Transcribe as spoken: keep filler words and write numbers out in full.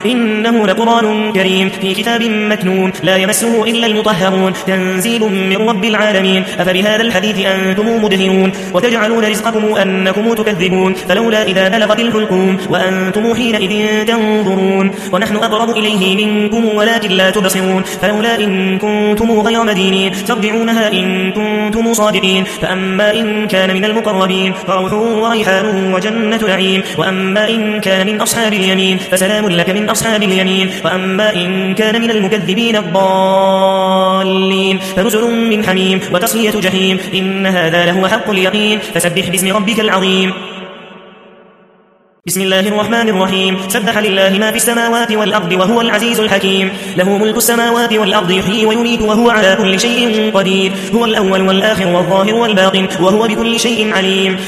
إنه لقرآن كريم في كتاب مكنون لا يمسه إلا المطهرون تنزيل من رب العالمين أفبهذا الحديث أنتم مدهنون وتجعلون رزقكم أنكم تكذبون فلولا إذا بلغت الحلقوم وأنتم حينئذ تنظرون ونحن أقرب إليه منكم ولكن لا تبصرون فلولا إن كنتم غير مدينين ترجعونها إن كنتم صادقين فأما إن كان من المقربين فروح وريحان وجنة نعيم وأما إن كان من أصحاب اليمين فسلام لك من أصحاب اليمين وأما إن كان من المكذبين الضالين فنزل من حميم وتصلية جحيم إن هذا لهو حق اليقين فسبح باسم ربك العظيم بسم الله الرحمن الرحيم سبح لله ما في السماوات والأرض وهو العزيز الحكيم له ملك السماوات والأرض يحيي ويميت وهو على كل شيء قدير هو الأول والآخر والظاهر والباطن وهو بكل شيء عليم